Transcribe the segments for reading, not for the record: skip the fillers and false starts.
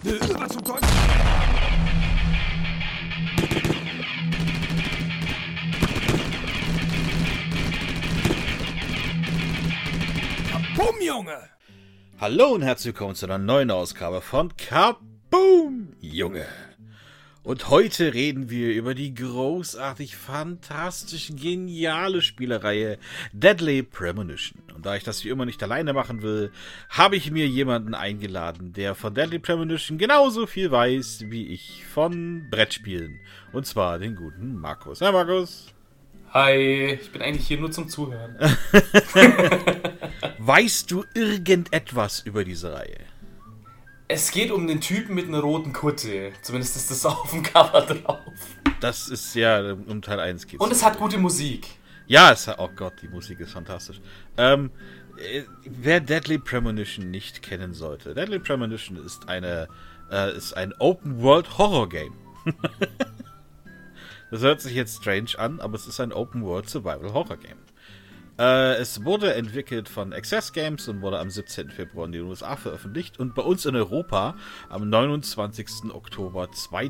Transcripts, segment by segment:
Was zum Teufel? Kaboom, Junge! Hallo und herzlich willkommen zu einer neuen Ausgabe von Kaboom, Junge! Und heute reden wir über die großartig, fantastisch, geniale Spielereihe Deadly Premonition. Und da ich das wie immer nicht alleine machen will, habe ich mir jemanden eingeladen, der von Deadly Premonition genauso viel weiß wie ich von Brettspielen. Und zwar den guten Markus. Hi Markus! Hi, ich bin eigentlich hier nur zum Zuhören. Weißt du irgendetwas über diese Reihe? Es geht um den Typen mit einer roten Kutte. Zumindest ist das auf dem Cover drauf. Das ist ja um Teil 1 geht's. Und es hat gute Musik. Ja, oh Gott, die Musik ist fantastisch. Wer Deadly Premonition nicht kennen sollte, Deadly Premonition ist ein Open-World-Horror-Game. Das hört sich jetzt strange an, aber es ist ein Open-World-Survival-Horror-Game. Es wurde entwickelt von Access Games und wurde am 17. Februar in den USA veröffentlicht und bei uns in Europa am 29. Oktober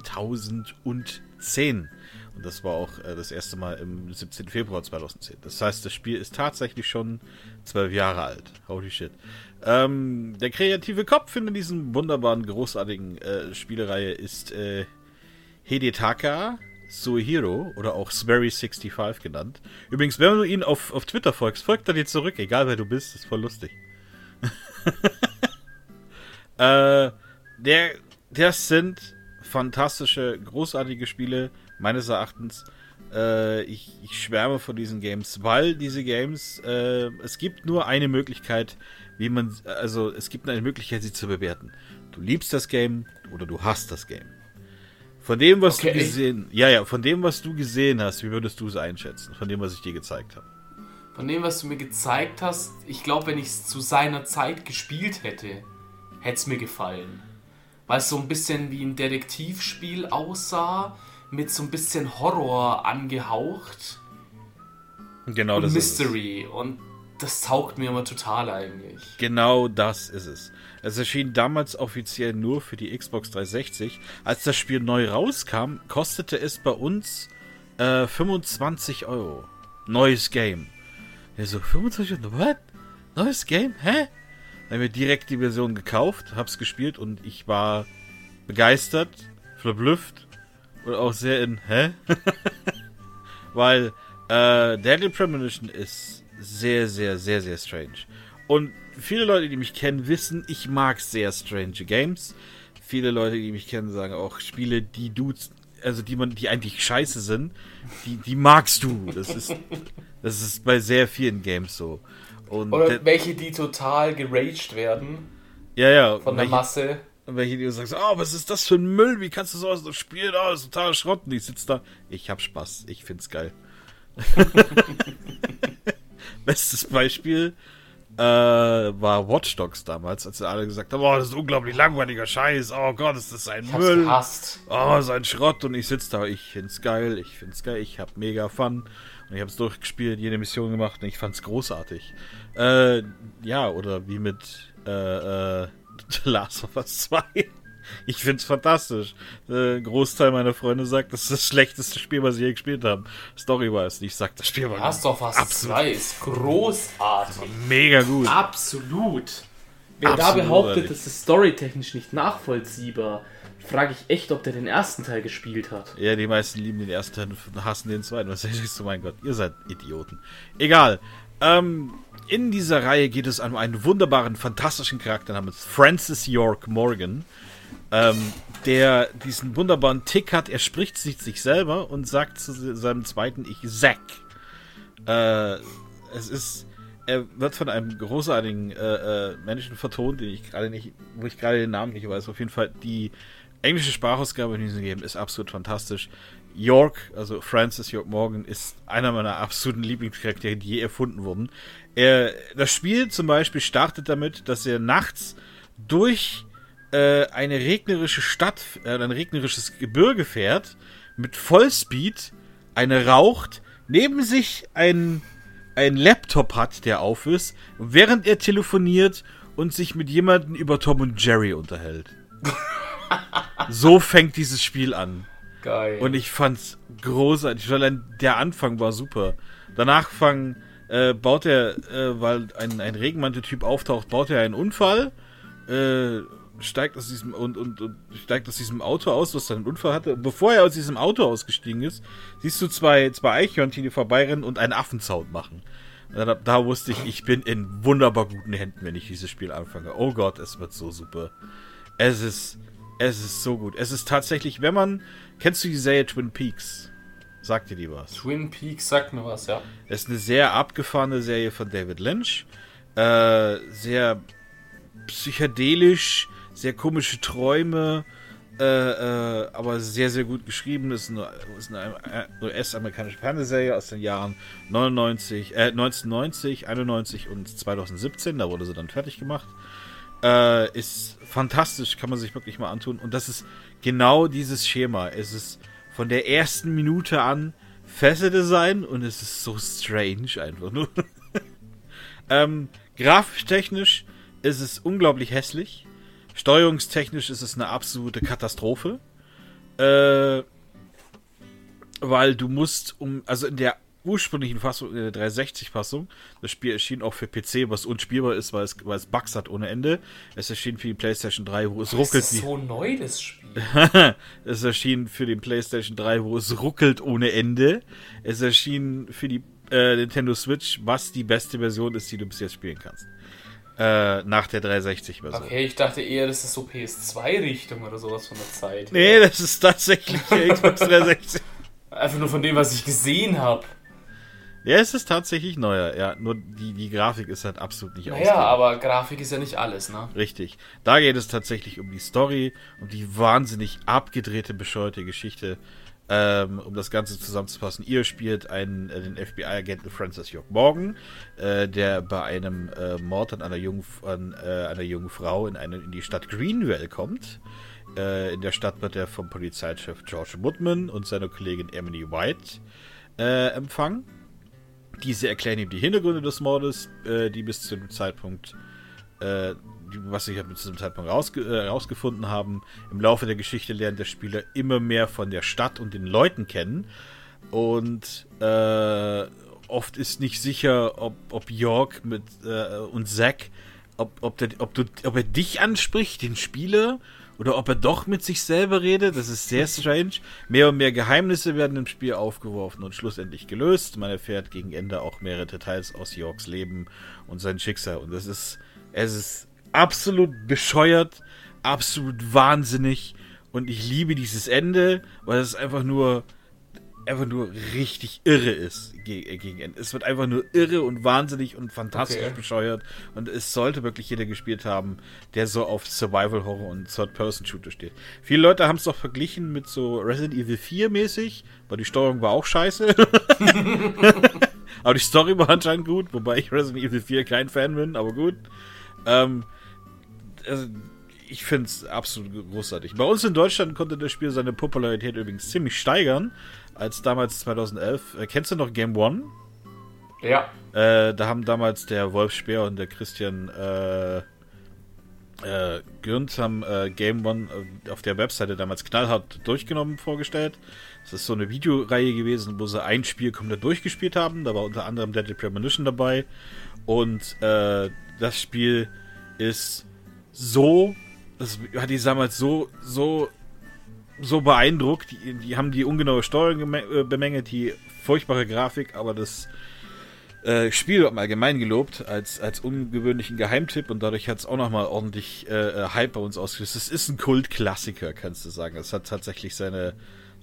2010. Und das war auch das erste Mal im 17. Februar 2010. Das heißt, das Spiel ist tatsächlich schon 12 Jahre alt. Holy shit. Der kreative Kopf hinter diesem wunderbaren, großartigen Spielereihe ist Hidetaka Suehiro oder auch Sperry65 genannt. Übrigens, wenn du ihn auf Twitter folgst, folgt er dir zurück, egal wer du bist, ist voll lustig. Das sind fantastische, großartige Spiele, meines Erachtens. Ich schwärme von diesen Games, weil diese Games, es gibt nur eine Möglichkeit, es gibt eine Möglichkeit, sie zu bewerten. Du liebst das Game oder du hasst das Game. Von dem, was du gesehen hast, wie würdest du es einschätzen? Von dem, was ich dir gezeigt habe. Von dem, was du mir gezeigt hast, ich glaube, wenn ich es zu seiner Zeit gespielt hätte, hätte es mir gefallen. Weil es so ein bisschen wie ein Detektivspiel aussah, mit so ein bisschen Horror angehaucht. Genau, und das Mystery. ist es. Und das taugt mir immer total eigentlich. Genau das ist es. Es erschien damals offiziell nur für die Xbox 360. Als das Spiel neu rauskam, kostete es bei uns 25 €. Neues Game. Ja, so 25 €, what? Neues Game? Hä? Dann haben wir direkt die Version gekauft, hab's gespielt und ich war begeistert, verblüfft und auch sehr Weil Deadly Premonition ist sehr, sehr, sehr, sehr strange. Und viele Leute, die mich kennen, wissen, ich mag sehr strange Games. Viele Leute, die mich kennen, sagen auch Spiele, die eigentlich scheiße sind, die magst du. Das ist bei sehr vielen Games so. Und oder welche, die total geraged werden. Ja. Von der Masse. Und welche, die sagst, was ist das für ein Müll? Wie kannst du sowas noch spielen? Das ist totaler Schrott. Und ich sitze da, ich hab Spaß, ich find's geil. Bestes Beispiel war Watch Dogs damals, als alle gesagt haben, das ist unglaublich langweiliger Scheiß, oh Gott, ist das ein Müll, gehasst. ist ein Schrott, und ich sitze da, ich find's geil, ich hab mega Fun und ich hab's durchgespielt, jede Mission gemacht und ich fand's großartig. Oder wie mit The Last of Us 2. Ich find's fantastisch. Großteil meiner Freunde sagt, das ist das schlechteste Spiel, was sie je gespielt haben. Story-wise. Ich sag, das Spiel war Last of Us 2 ist großartig. Mega gut. Absolut. Wer Absolut da behauptet, das ist storytechnisch nicht nachvollziehbar, frage ich echt, ob der den ersten Teil gespielt hat. Ja, die meisten lieben den ersten Teil und hassen den zweiten. Was sagst du, mein Gott, ihr seid Idioten. Egal. In dieser Reihe geht es um einen wunderbaren, fantastischen Charakter namens Francis York Morgan, der diesen wunderbaren Tick hat. Er spricht sich selber und sagt zu seinem zweiten Ich Zack. Er wird von einem großartigen Menschen vertont, wo ich gerade den Namen nicht weiß. Auf jeden Fall, die englische Sprachausgabe in diesem Game ist absolut fantastisch. York, also Francis York Morgan, ist einer meiner absoluten Lieblingscharaktere, die je erfunden wurden. Das Spiel zum Beispiel startet damit, dass er nachts durch eine regnerische Stadt, ein regnerisches Gebirge fährt, mit Vollspeed, eine raucht, neben sich einen Laptop hat, der auf ist, während er telefoniert und sich mit jemandem über Tom und Jerry unterhält. So fängt dieses Spiel an. Geil. Und ich fand's großartig. Allein der Anfang war super. Danach baut er, weil ein Regenmantel-Typ auftaucht, baut er einen Unfall, steigt aus diesem steigt aus diesem Auto aus, was dann einen Unfall hatte. Und bevor er aus diesem Auto ausgestiegen ist, siehst du zwei Eichhörnchen, die vorbeirennen und einen Affensound machen. Da wusste ich bin in wunderbar guten Händen, wenn ich dieses Spiel anfange. Oh Gott, es wird so super. Es ist so gut. Es ist tatsächlich, kennst du die Serie Twin Peaks? Sagt dir die was? Twin Peaks sagt mir was, ja. Es ist eine sehr abgefahrene Serie von David Lynch. Sehr psychedelisch, sehr komische Träume, aber sehr, sehr gut geschrieben. Es ist eine US-amerikanische Fernsehserie aus den Jahren 1990, 91 und 2017. Da wurde sie dann fertig gemacht. Ist fantastisch, kann man sich wirklich mal antun. Und das ist genau dieses Schema. Es ist von der ersten Minute an Fesseldesign und es ist so strange einfach nur. Grafisch-technisch ist es unglaublich hässlich. Steuerungstechnisch ist es eine absolute Katastrophe. Weil du musst, also in der ursprünglichen Fassung, in der 360-Fassung, das Spiel erschien auch für PC, was unspielbar ist, weil es Bugs hat ohne Ende. Es erschien für die PlayStation 3, wo es ruckelt. Das ist so neu, das Spiel. Es erschien für den PlayStation 3, wo es ruckelt ohne Ende. Es erschien für die Nintendo Switch, was die beste Version ist, die du bis jetzt spielen kannst. Nach der 360-Version. Okay, ich dachte eher, das ist so PS2-Richtung oder sowas von der Zeit. Nee, das ist tatsächlich Xbox 360. Einfach nur von dem, was ich gesehen habe. Ja, es ist tatsächlich neuer, ja. Nur die Grafik ist halt absolut nicht Naja, aber Grafik ist ja nicht alles, ne? Richtig. Da geht es tatsächlich um die Story, um die wahnsinnig abgedrehte, bescheuerte Geschichte, um das Ganze zusammenzufassen. Ihr spielt den FBI-Agenten Francis York Morgan, der bei einem Mord an einer jungen Frau in die Stadt Greenville kommt. In der Stadt wird er vom Polizeichef George Woodman und seiner Kollegin Emily White empfangen. Diese erklären ihm die Hintergründe des Mordes, die bis zu dem Zeitpunkt, was sie bis zu dem Zeitpunkt rausgefunden haben. Im Laufe der Geschichte lernt der Spieler immer mehr von der Stadt und den Leuten kennen. Und oft ist nicht sicher, ob York und Zack, ob er dich anspricht, den Spieler, oder ob er doch mit sich selber redet. Das ist sehr strange. Mehr und mehr Geheimnisse werden im Spiel aufgeworfen und schlussendlich gelöst. Man erfährt gegen Ende auch mehrere Details aus Yorks Leben und sein Schicksal. Und es ist absolut bescheuert, absolut wahnsinnig. Und ich liebe dieses Ende, weil es einfach nur richtig irre ist gegen Ende. Es wird einfach nur irre und wahnsinnig und fantastisch bescheuert. Und es sollte wirklich jeder gespielt haben, der so auf Survival-Horror und Third-Person-Shooter steht. Viele Leute haben es doch verglichen mit so Resident Evil 4 mäßig, weil die Steuerung war auch scheiße. Aber die Story war anscheinend gut, wobei ich Resident Evil 4 kein Fan bin, aber gut. Also ich finde es absolut großartig. Bei uns in Deutschland konnte das Spiel seine Popularität übrigens ziemlich steigern, als damals 2011. Kennst du noch Game One? Ja. Da haben damals der Wolf Speer und der Christian Gürnt haben Game One auf der Webseite damals knallhart vorgestellt. Das ist so eine Videoreihe gewesen, wo sie ein Spiel komplett durchgespielt haben. Da war unter anderem Deadly Premonition dabei. Und das Spiel ist das hat die damals so beeindruckt. Die haben die ungenaue Steuerung bemängelt, die furchtbare Grafik, aber das Spiel wird mal allgemein gelobt als ungewöhnlichen Geheimtipp und dadurch hat es auch nochmal ordentlich Hype bei uns ausgelöst. Es ist ein Kultklassiker, kannst du sagen. Es hat tatsächlich seine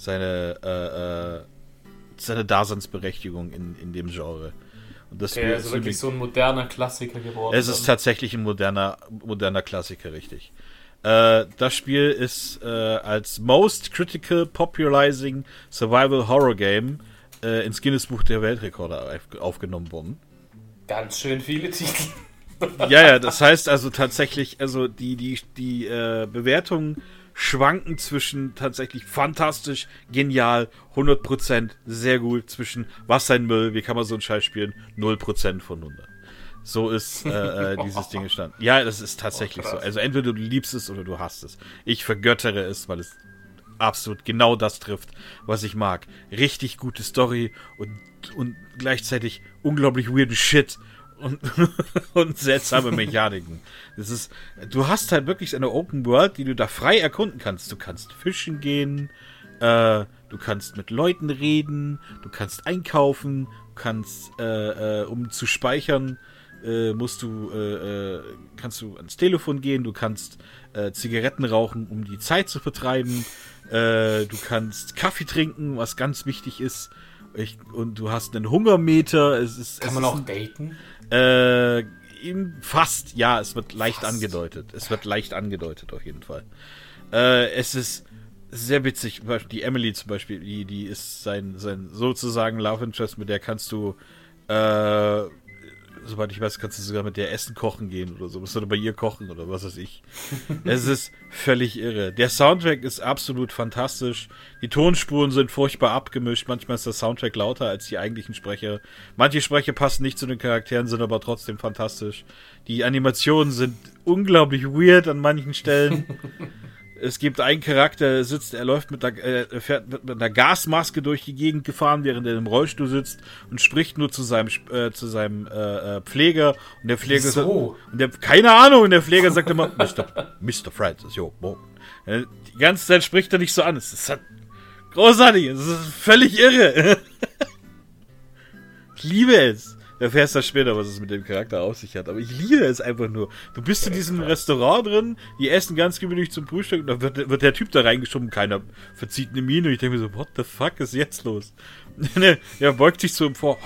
Daseinsberechtigung in dem Genre. Und das Spiel ist wirklich so ein moderner Klassiker geworden. Es ist tatsächlich ein moderner Klassiker, richtig. Das Spiel ist als Most Critical Popularizing Survival Horror Game ins Guinness-Buch der Weltrekorde aufgenommen worden. Ganz schön viele Titel. Ja, das heißt also tatsächlich, also die Bewertungen schwanken zwischen tatsächlich fantastisch, genial, 100%, sehr gut, zwischen was sein Müll, wie kann man so einen Scheiß spielen, 0% von 100. So ist dieses Ding entstanden. Ja, das ist tatsächlich so. Also entweder du liebst es oder du hasst es. Ich vergöttere es, weil es absolut genau das trifft, was ich mag. Richtig gute Story und gleichzeitig unglaublich weirden Shit und seltsame Mechaniken. Du hast halt wirklich eine Open World, die du da frei erkunden kannst. Du kannst fischen gehen, du kannst mit Leuten reden, du kannst einkaufen, du kannst, um zu speichern, kannst du ans Telefon gehen, du kannst Zigaretten rauchen, um die Zeit zu vertreiben, du kannst Kaffee trinken, was ganz wichtig ist, und du hast einen Hungermeter. Kann man auch daten? Fast, ja, es wird leicht angedeutet. Es wird leicht angedeutet, auf jeden Fall. Es ist sehr witzig, die Emily zum Beispiel, die ist sein sozusagen Love Interest, mit der kannst du, soweit ich weiß, kannst du sogar mit der Essen kochen gehen oder so. Musst du bei ihr kochen oder was weiß ich. Es ist völlig irre. Der Soundtrack ist absolut fantastisch. Die Tonspuren sind furchtbar abgemischt. Manchmal ist der Soundtrack lauter als die eigentlichen Sprecher. Manche Sprecher passen nicht zu den Charakteren, sind aber trotzdem fantastisch. Die Animationen sind unglaublich weird an manchen Stellen. Es gibt einen Charakter, er läuft fährt mit einer Gasmaske durch die Gegend gefahren, während er im Rollstuhl sitzt und spricht nur zu seinem Pfleger. Und der Pfleger sagt, keine Ahnung, und der Pfleger sagt immer, Mr. Francis, yo, Morgan. Die ganze Zeit spricht er nicht so an. Es ist halt großartig, es ist völlig irre. Ich liebe es. Du erfährst das später, was es mit dem Charakter auf sich hat. Aber ich liebe es einfach nur. Du bist in diesem Restaurant drin, die essen ganz gemütlich zum Frühstück und dann wird der Typ da reingeschoben, keiner verzieht eine Miene und ich denke mir so, what the fuck ist jetzt los? Er beugt sich zu ihm vor.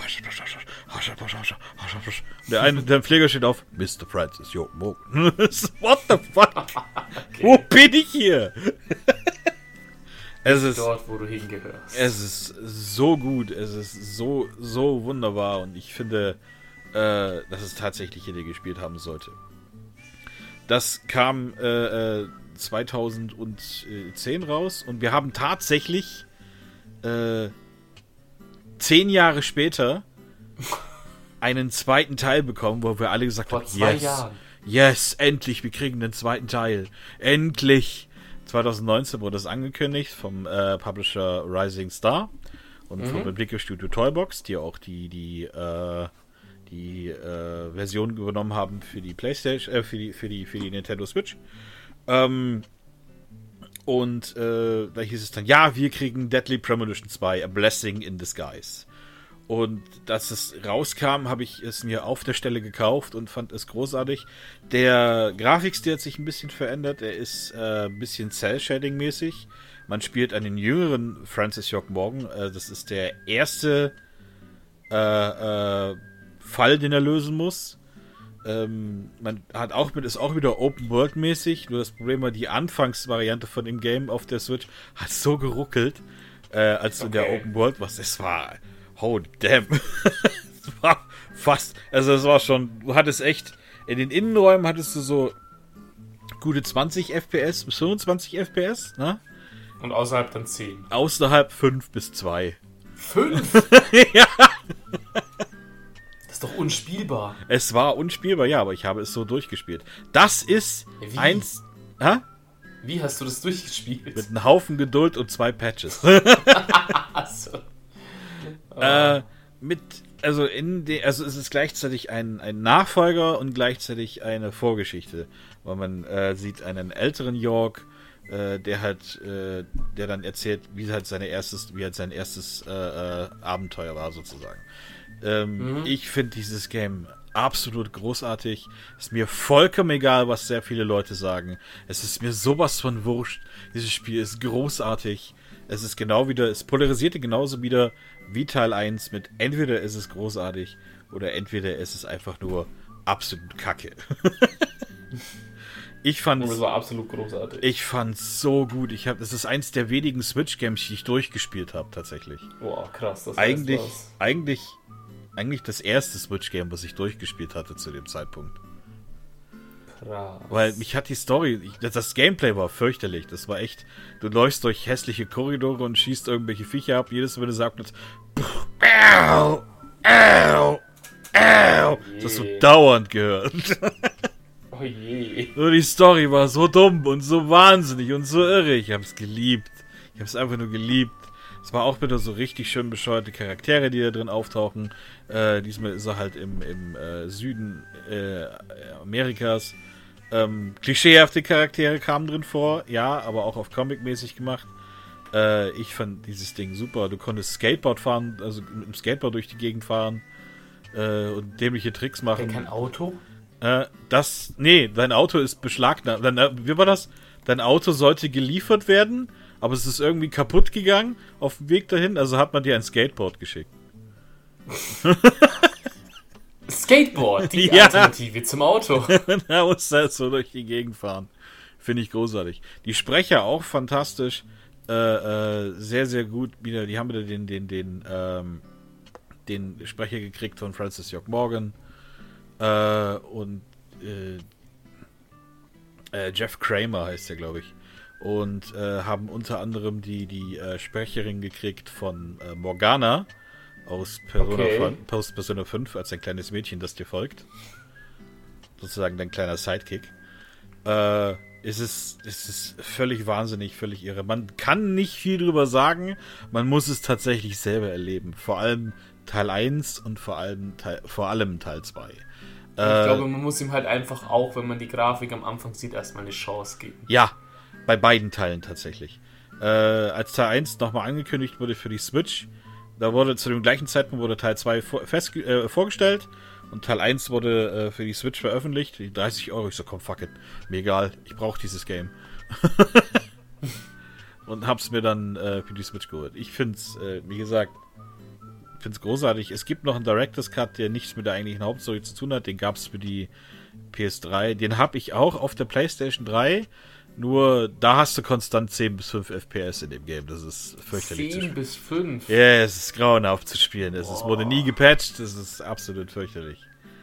Und der Pfleger steht auf, Mr. Francis, yo, Morgan. What the fuck? Okay. Wo bin ich hier? Es ist dort, wo du hingehörst. Es ist so gut, es ist so wunderbar und ich finde, dass es tatsächlich jeder gespielt haben sollte. Das kam 2010 raus und wir haben tatsächlich 10 Jahre später einen zweiten Teil bekommen, wo wir alle gesagt haben, yes, endlich, wir kriegen den zweiten Teil. Endlich! 2019 wurde es angekündigt vom Publisher Rising Star und vom Entwicklerstudio Toybox, die auch die Version übernommen haben für die PlayStation, für die Nintendo Switch. Da hieß es dann, ja, wir kriegen Deadly Premonition 2, A Blessing in Disguise. Und als es rauskam, habe ich es mir auf der Stelle gekauft und fand es großartig. Der Grafikstil hat sich ein bisschen verändert. Er ist ein bisschen Cell-Shading-mäßig. Man spielt einen jüngeren Francis York Morgan. Das ist der erste Fall, den er lösen muss. Man ist auch wieder Open-World-mäßig. Nur das Problem war, die Anfangsvariante von dem Game auf der Switch hat so geruckelt, als du in der Open-World warst. Es war... Holy damn. Es war fast, also es war schon, du hattest echt, in den Innenräumen hattest du so gute 20 FPS bis 25 FPS, ne? Und außerhalb dann 10. Außerhalb 5 bis 2. 5? Ja. Das ist doch unspielbar. Es war unspielbar, ja, aber ich habe es so durchgespielt. Das ist Wie hast du das durchgespielt? Mit einem Haufen Geduld und 2 Patches. Achso. Es ist gleichzeitig ein Nachfolger und gleichzeitig eine Vorgeschichte, weil man sieht einen älteren York, der dann erzählt, wie sein erstes Abenteuer war sozusagen. Ich finde dieses Game absolut großartig. Ist mir vollkommen egal, was sehr viele Leute sagen. Es ist mir sowas von wurscht. Dieses Spiel ist großartig. Es polarisierte genauso wieder wie Teil 1 mit entweder ist es großartig oder entweder ist es einfach nur absolut kacke. Es war absolut großartig. Ich fand's so gut. Es ist eins der wenigen Switch-Games, die ich durchgespielt habe, tatsächlich. Boah, krass. Das eigentlich das erste Switch-Game, was ich durchgespielt hatte zu dem Zeitpunkt. Krass. Weil mich hat die Story, das Gameplay war fürchterlich. Das war echt, du läufst durch hässliche Korridore und schießt irgendwelche Viecher ab. Jedes Mal, wenn du sagst, Das hast du dauernd gehört. Oh je. Nur die Story war so dumm und so wahnsinnig und so irre. Ich hab's geliebt. Ich hab's einfach nur geliebt. Es war auch wieder so richtig schön bescheuerte Charaktere, die da drin auftauchen. Diesmal ist er halt im Süden Amerikas. Klischeehafte Charaktere kamen drin vor, ja, aber auch auf Comic-mäßig gemacht. Ich fand dieses Ding super. Du konntest Skateboard fahren, also mit dem Skateboard durch die Gegend fahren und dämliche Tricks machen. Kein Auto? Dein Auto ist beschlagnahmt. Wie war das? Dein Auto sollte geliefert werden, aber es ist irgendwie kaputt gegangen auf dem Weg dahin, also hat man dir ein Skateboard geschickt. Skateboard, die Ja. Alternative zum Auto. Da muss er so durch die Gegend fahren. Finde ich großartig. Die Sprecher auch fantastisch. Sehr, sehr gut. Die haben wieder den Sprecher gekriegt von Francis York Morgan. Und Jeff Kramer heißt der, glaube ich. Und haben unter anderem die Sprecherin gekriegt von Morgana aus Persona 5 als ein kleines Mädchen, das dir folgt. Sozusagen dein kleiner Sidekick. Es ist völlig wahnsinnig, völlig irre. Man kann nicht viel drüber sagen, man muss es tatsächlich selber erleben. Vor allem Teil 1 und vor allem Teil 2. Ich glaube, man muss ihm halt einfach auch, wenn man die Grafik am Anfang sieht, erstmal eine Chance geben. Ja, bei beiden Teilen tatsächlich. Als Teil 1 nochmal angekündigt wurde für die Switch, da wurde zu dem gleichen Zeitpunkt wurde Teil 2 vorgestellt und Teil 1 wurde für die Switch veröffentlicht. Die 30 €, ich so, komm, fuck it, mir egal, ich brauche dieses Game. Und hab's mir dann für die Switch geholt. Ich find's, wie gesagt, großartig. Es gibt noch einen Director's Cut, der nichts mit der eigentlichen Hauptstory zu tun hat. Den gab's für die PS3. Den habe ich auch auf der PlayStation 3. Nur, da hast du konstant 10 bis 5 FPS in dem Game. Das ist fürchterlich zu 10 spielen. bis 5? Ja, es ist grauenhaft zu spielen. Es wurde nie gepatcht. Das ist absolut fürchterlich.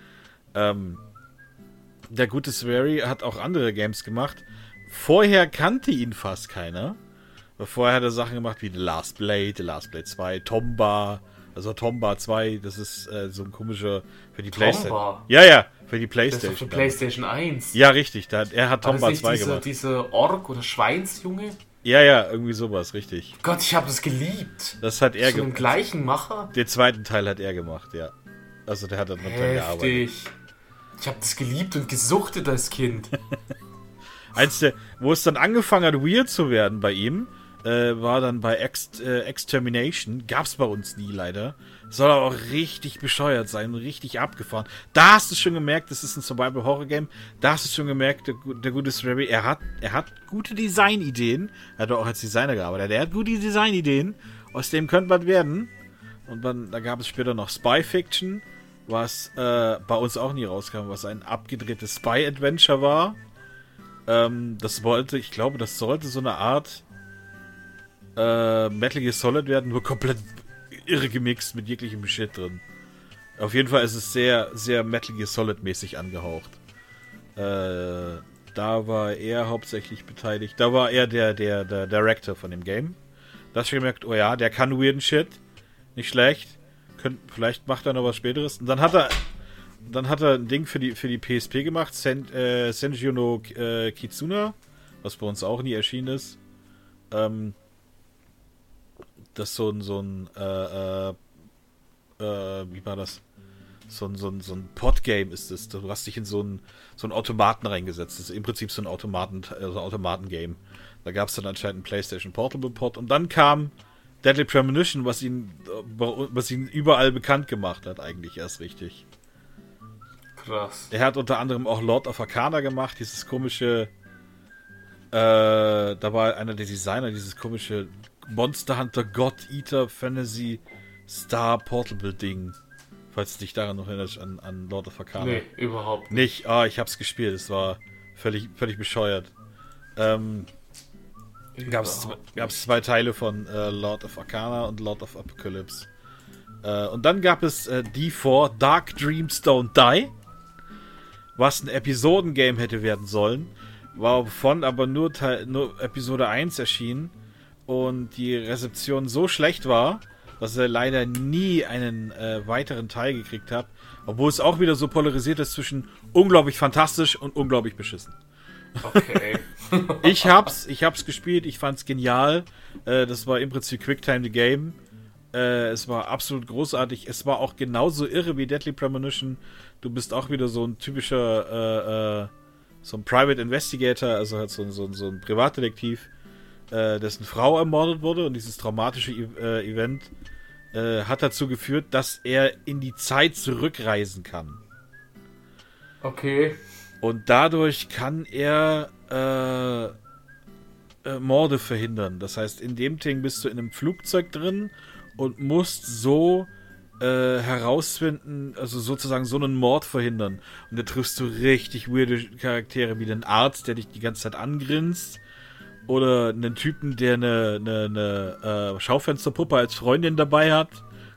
Der gute Swery hat auch andere Games gemacht. Vorher kannte ihn fast keiner. Weil vorher hat er Sachen gemacht wie The Last Blade 2, Tomba. Also Tomba 2, das ist so ein komischer für die PlayStation. Ja, für die PlayStation. Das ist doch für PlayStation 1. Ja, richtig. Er hat Tomba 2 gemacht. Diese Ork- oder Schweinsjunge? Ja, irgendwie sowas, richtig. Gott, ich habe das geliebt. Das hat er gemacht. Dem gleichen Macher? Den zweiten Teil hat er gemacht, ja. Also der hat dann mit dran gearbeitet. Ich habe das geliebt und gesuchtet als Kind. Wo es dann angefangen hat, weird zu werden bei ihm, war dann bei Extermination. Gab's bei uns nie, leider. Soll aber auch richtig bescheuert sein, richtig abgefahren. Da hast du schon gemerkt, das ist ein Survival-Horror-Game. Da hast du schon gemerkt, der gute Swery, er hat gute Designideen. Er hat auch als Designer gearbeitet. Er hat gute Designideen. Aus dem könnte was werden. Und da gab es später noch Spy Fiction, was bei uns auch nie rauskam, was ein abgedrehtes Spy-Adventure war. Das sollte so eine Art Metal Gear Solid werden, nur komplett irre gemixt mit jeglichem Shit drin. Auf jeden Fall ist es sehr, sehr Metal Gear Solid mäßig angehaucht. Da war er hauptsächlich beteiligt. Da war er der Director von dem Game. Da hast du gemerkt, oh ja, der kann weirden Shit. Nicht schlecht. Vielleicht macht er noch was Späteres. Und dann hat er ein Ding für die PSP gemacht, Senju no Kitsuna, was bei uns auch nie erschienen ist. Das so ein wie war das? So ein Pod-Game ist es. Du hast dich in so einen Automaten reingesetzt. Das ist im Prinzip so ein Automaten-Game. Da gab es dann anscheinend einen PlayStation Portable Pod und dann kam Deadly Premonition, was ihn überall bekannt gemacht hat, eigentlich erst richtig. Krass. Er hat unter anderem auch Lord of Arcana gemacht, dieses komische da war einer der Designer, dieses komische Monster Hunter God Eater Fantasy Star Portable Ding. Falls du dich daran noch erinnerst, an Lord of Arcana. Nee, überhaupt nicht. Ich hab's gespielt, es war völlig bescheuert. Gab's 2 Teile von Lord of Arcana und Lord of Apocalypse. Und dann gab es D4, Dark Dreams Don't Die, was ein Episodengame hätte werden sollen, wovon aber nur Episode 1 erschien und die Rezeption so schlecht war, was er leider nie einen weiteren Teil gekriegt hat, obwohl es auch wieder so polarisiert ist zwischen unglaublich fantastisch und unglaublich beschissen. Okay. Ich hab's gespielt, ich fand's genial. Das war im Prinzip Quicktime the Game. Es war absolut großartig. Es war auch genauso irre wie Deadly Premonition. Du bist auch wieder so ein typischer so ein Private Investigator, also halt so ein Privatdetektiv, dessen Frau ermordet wurde, und dieses traumatische Event hat dazu geführt, dass er in die Zeit zurückreisen kann. Okay. Und dadurch kann er Morde verhindern. Das heißt, in dem Ding bist du in einem Flugzeug drin und musst so herausfinden, also sozusagen so einen Mord verhindern. Und da triffst du richtig weirde Charaktere, wie den Arzt, der dich die ganze Zeit angrinst, oder einen Typen, der eine Schaufensterpuppe als Freundin dabei hat.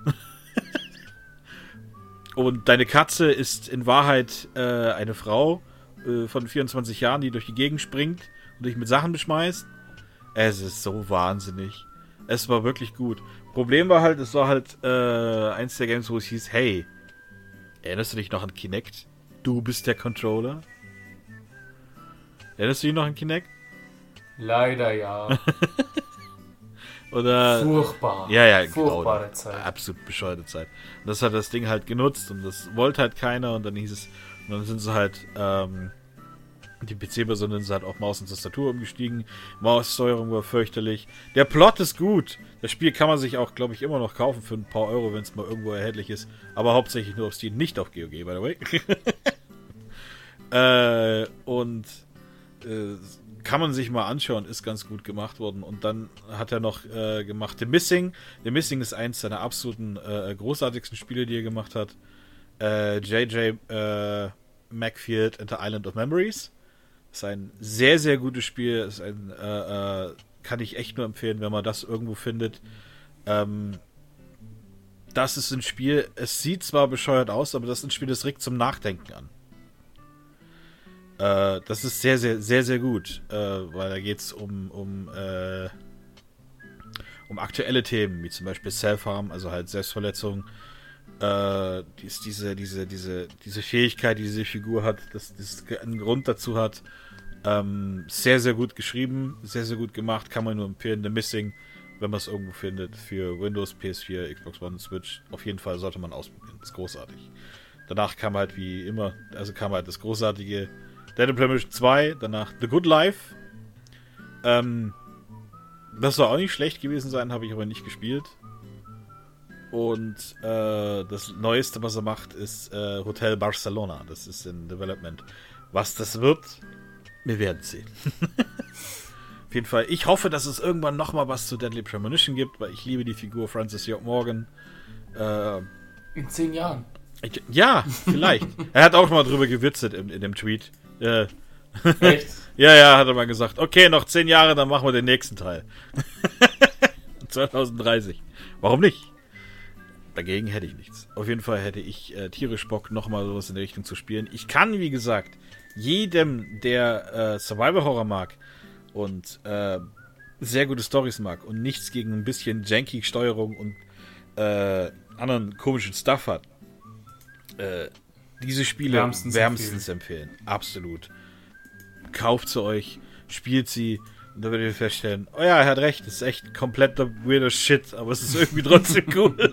Und deine Katze ist in Wahrheit eine Frau von 24 Jahren, die durch die Gegend springt und dich mit Sachen beschmeißt. Es ist so wahnsinnig. Es war wirklich gut. Problem war halt, es war halt eins der Games, wo es hieß, hey, erinnerst du dich noch an Kinect? Du bist der Controller? Erinnerst du dich noch an Kinect? Leider ja. Oder Furchtbar. Ja, furchtbare Zeit. Absolut bescheuerte Zeit. Und das hat das Ding halt genutzt und das wollte halt keiner, und dann hieß es, und dann sind sie halt, die PC-Version sind halt auf Maus und Tastatur umgestiegen. Maussteuerung war fürchterlich. Der Plot ist gut. Das Spiel kann man sich auch, glaube ich, immer noch kaufen für ein paar Euro, wenn es mal irgendwo erhältlich ist. Aber hauptsächlich nur auf Steam, nicht auf GOG, by the way. Kann man sich mal anschauen, ist ganz gut gemacht worden. Und dann hat er noch gemacht The Missing. The Missing ist eins seiner absoluten großartigsten Spiele, die er gemacht hat. J.J. Macfield and the Island of Memories. Ist ein sehr, sehr gutes Spiel. Ist ein, kann ich echt nur empfehlen, wenn man das irgendwo findet. Das ist ein Spiel, es sieht zwar bescheuert aus, aber das ist ein Spiel, das regt zum Nachdenken an. Das ist sehr, sehr, sehr, sehr gut, weil da geht es um aktuelle Themen, wie zum Beispiel Self-Harm, also halt Selbstverletzung. Diese Fähigkeit, die diese Figur hat, dass das einen Grund dazu hat. Sehr, sehr gut geschrieben, sehr, sehr gut gemacht, kann man nur empfehlen. The Missing, wenn man es irgendwo findet, für Windows, PS4, Xbox One, Switch, auf jeden Fall sollte man ausprobieren. Ist großartig. Danach kam halt wie immer, kam halt das großartige Deadly Premonition 2, danach The Good Life. Das soll auch nicht schlecht gewesen sein, habe ich aber nicht gespielt. Und das Neueste, was er macht, ist Hotel Barcelona. Das ist in Development. Was das wird, wir werden sehen. Auf jeden Fall, ich hoffe, dass es irgendwann nochmal was zu Deadly Premonition gibt, weil ich liebe die Figur Francis York Morgan. In 10 Jahren. Ja, vielleicht. Er hat auch mal drüber gewitzelt in dem Tweet. Echt? Ja, hat er mal gesagt. Okay, noch 10 Jahre, dann machen wir den nächsten Teil. 2030. Warum nicht? Dagegen hätte ich nichts. Auf jeden Fall hätte ich tierisch Bock, nochmal sowas in der Richtung zu spielen. Ich kann, wie gesagt, jedem, der Survival-Horror mag und sehr gute Storys mag und nichts gegen ein bisschen janky Steuerung und anderen komischen Stuff hat, diese Spiele wärmstens empfehlen. Absolut. Kauft sie euch, spielt sie, und da werdet ihr feststellen, oh ja, er hat recht, es ist echt kompletter weirder Shit, aber es ist irgendwie trotzdem cool.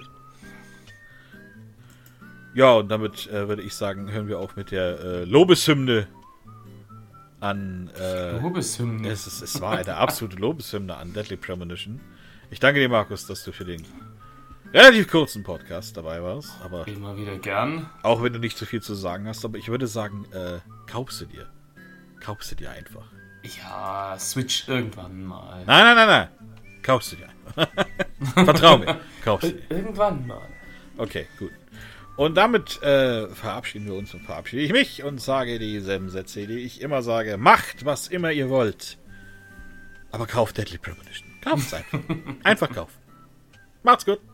Ja, und damit würde ich sagen, hören wir auf mit der Lobeshymne an... Lobeshymne? Es war eine absolute Lobeshymne an Deadly Premonition. Ich danke dir, Markus, dass du für den relativ kurzen Podcast dabei warst. Aber immer wieder gern. Auch wenn du nicht so viel zu sagen hast, aber ich würde sagen, kauf sie dir. Kauf sie dir einfach. Ja, Switch irgendwann mal. Nein. Kauf sie dir einfach. Vertrau mir. Kauf sie dir. Irgendwann mal. Okay, gut. Und damit verabschieden wir uns und verabschiede ich mich und sage dieselben Sätze, die ich immer sage. Macht, was immer ihr wollt. Aber kauft Deadly Premonition. Kauft es einfach. Einfach kaufen. Macht's gut.